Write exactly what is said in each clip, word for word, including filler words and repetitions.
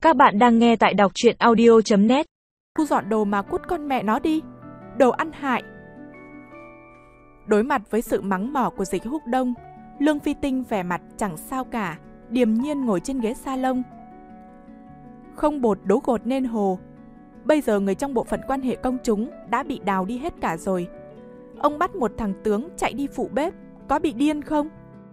Các bạn đang nghe tại đọc truyện audio chấm net. Thu dọn đồ mà cút con mẹ nó đi, đồ ăn hại. Đối mặt với sự mắng mỏ của Dịch Húc Đông, Lương Phi Tinh vẻ mặt chẳng sao cả, điềm nhiên ngồi trên ghế salon. Không bột đố gột nên hồ. Bây giờ người trong bộ phận quan hệ công chúng đã bị đào đi hết cả rồi. Ông bắt một thằng tướng chạy đi phụ bếp, có bị điên không?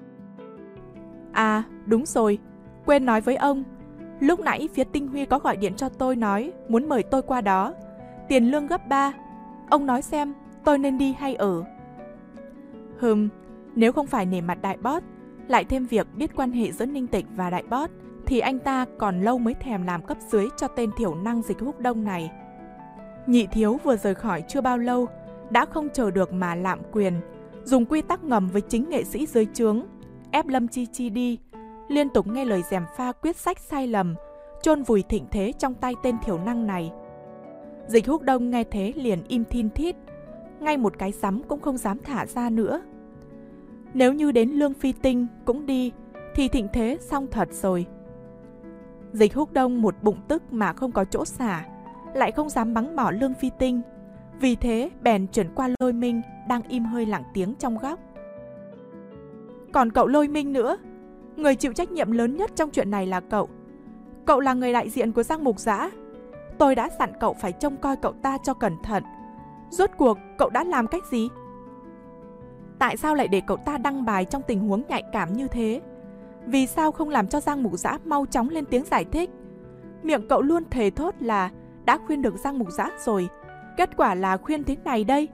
À, đúng rồi, quên nói với ông. Lúc nãy phía Tinh Huy có gọi điện cho tôi nói muốn mời tôi qua đó. Tiền lương gấp ba. Ông nói xem tôi nên đi hay ở. Hừm, nếu không phải nể mặt đại boss, lại thêm việc biết quan hệ giữa Ninh Tịch và đại boss, thì anh ta còn lâu mới thèm làm cấp dưới cho tên thiểu năng Dịch Húc Đông này. Nhị thiếu vừa rời khỏi chưa bao lâu, đã không chờ được mà lạm quyền, dùng quy tắc ngầm với chính nghệ sĩ dưới trướng, ép Lâm Chi Chi đi, liên tục nghe lời gièm pha quyết sách sai lầm, chôn vùi thịnh thế trong tay tên thiểu năng này. Dịch Húc Đông nghe thế liền im thin thít, ngay một cái rắm cũng không dám thả ra nữa. Nếu như đến Lương Phi Tinh cũng đi, thì thịnh thế xong thật rồi. Dịch Húc Đông một bụng tức mà không có chỗ xả, lại không dám mắng mỏ Lương Phi Tinh, vì thế bèn chuyển qua Lôi Minh đang im hơi lặng tiếng trong góc. Còn cậu Lôi Minh nữa, người chịu trách nhiệm lớn nhất trong chuyện này là cậu. Cậu là người đại diện của Giang Mục Giã. Tôi đã dặn cậu phải trông coi cậu ta cho cẩn thận. Rốt cuộc cậu đã làm cách gì? Tại sao lại để cậu ta đăng bài trong tình huống nhạy cảm như thế? Vì sao không làm cho Giang Mục Giã mau chóng lên tiếng giải thích? Miệng cậu luôn thề thốt là đã khuyên được Giang Mục Giã rồi, kết quả là khuyên thế này đây.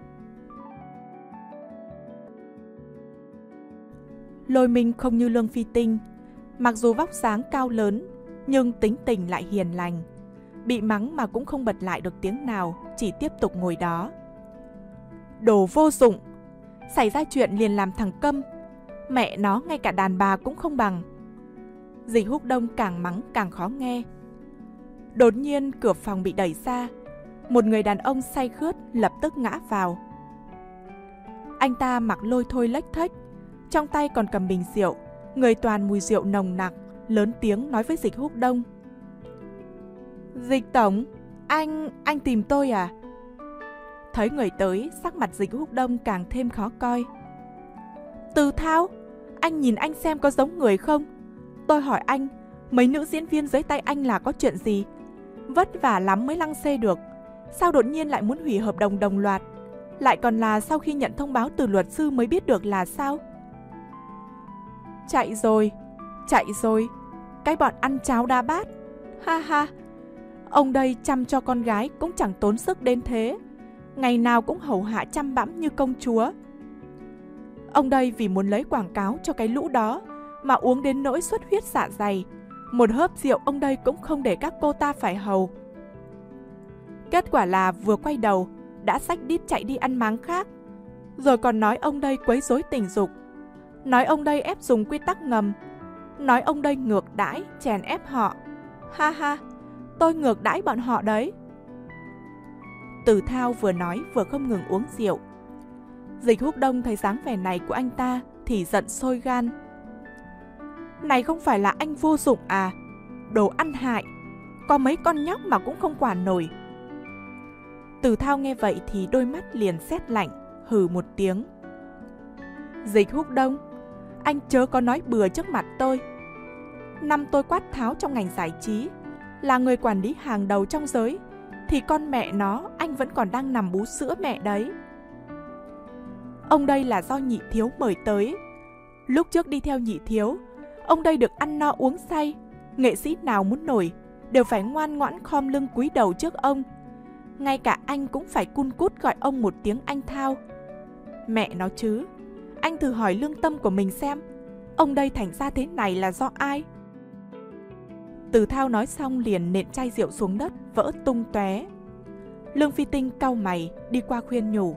Lôi Minh không như Lương Phi Tinh, mặc dù vóc dáng cao lớn, nhưng tính tình lại hiền lành. Bị mắng mà cũng không bật lại được tiếng nào, chỉ tiếp tục ngồi đó. Đồ vô dụng, xảy ra chuyện liền làm thằng câm, mẹ nó ngay cả đàn bà cũng không bằng. Dịch Húc Đông càng mắng càng khó nghe. Đột nhiên cửa phòng bị đẩy ra, một người đàn ông say khướt lập tức ngã vào. Anh ta mặc lôi thôi lếch thếch, trong tay còn cầm bình rượu, người toàn mùi rượu nồng nặc, lớn tiếng nói với Dịch Húc Đông. Dịch Tổng, anh, anh tìm tôi à? Thấy người tới, sắc mặt Dịch Húc Đông càng thêm khó coi. Từ Thao, anh nhìn anh xem có giống người không? Tôi hỏi anh, mấy nữ diễn viên dưới tay anh là có chuyện gì? Vất vả lắm mới lăng xê được, sao đột nhiên lại muốn hủy hợp đồng đồng loạt? Lại còn là sau khi nhận thông báo từ luật sư mới biết được là sao? Chạy rồi, chạy rồi, cái bọn ăn cháo đá bát. Ha ha, ông đây chăm cho con gái cũng chẳng tốn sức đến thế, ngày nào cũng hầu hạ chăm bẵm như công chúa. Ông đây vì muốn lấy quảng cáo cho cái lũ đó mà uống đến nỗi xuất huyết dạ dày, một hớp rượu ông đây cũng không để các cô ta phải hầu. Kết quả là vừa quay đầu đã xách đít chạy đi ăn máng khác, rồi còn nói ông đây quấy rối tình dục, nói ông đây ép dùng quy tắc ngầm, nói ông đây ngược đãi, chèn ép họ. Ha ha, tôi ngược đãi bọn họ đấy. Từ Thao vừa nói vừa không ngừng uống rượu. Dịch Húc Đông thấy dáng vẻ này của anh ta thì giận sôi gan. Này không phải là anh vô dụng à? Đồ ăn hại, có mấy con nhóc mà cũng không quản nổi. Từ Thao nghe vậy thì đôi mắt liền sét lạnh, hừ một tiếng. Dịch Húc Đông, anh chớ có nói bừa trước mặt tôi. Năm tôi quát tháo trong ngành giải trí, là người quản lý hàng đầu trong giới, thì con mẹ nó anh vẫn còn đang nằm bú sữa mẹ đấy. Ông đây là do nhị thiếu mời tới. Lúc trước đi theo nhị thiếu, ông đây được ăn no uống say, nghệ sĩ nào muốn nổi đều phải ngoan ngoãn khom lưng cúi đầu trước ông. Ngay cả anh cũng phải cun cút gọi ông một tiếng anh Thao. Mẹ nó chứ, anh thử hỏi lương tâm của mình xem, ông đây thành ra thế này là do ai? Từ Thao nói xong liền nện chai rượu xuống đất, vỡ tung tóe. Lương Phi Tinh cau mày đi qua khuyên nhủ.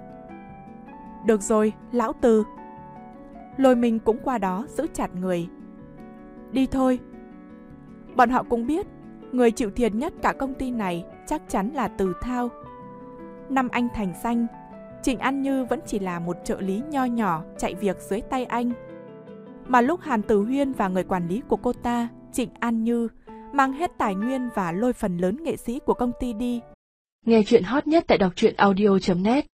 Được rồi, lão Từ. Lôi Minh cũng qua đó giữ chặt người. Đi thôi. Bọn họ cũng biết người chịu thiệt nhất cả công ty này chắc chắn là Từ Thao. Năm anh thành danh, Trịnh An Như vẫn chỉ là một trợ lý nho nhỏ chạy việc dưới tay anh. Mà lúc Hàn Tử Huyên và người quản lý của cô ta, Trịnh An Như, mang hết tài nguyên và lôi phần lớn nghệ sĩ của công ty đi. Nghe chuyện hot nhất tại đọc truyện audio chấm net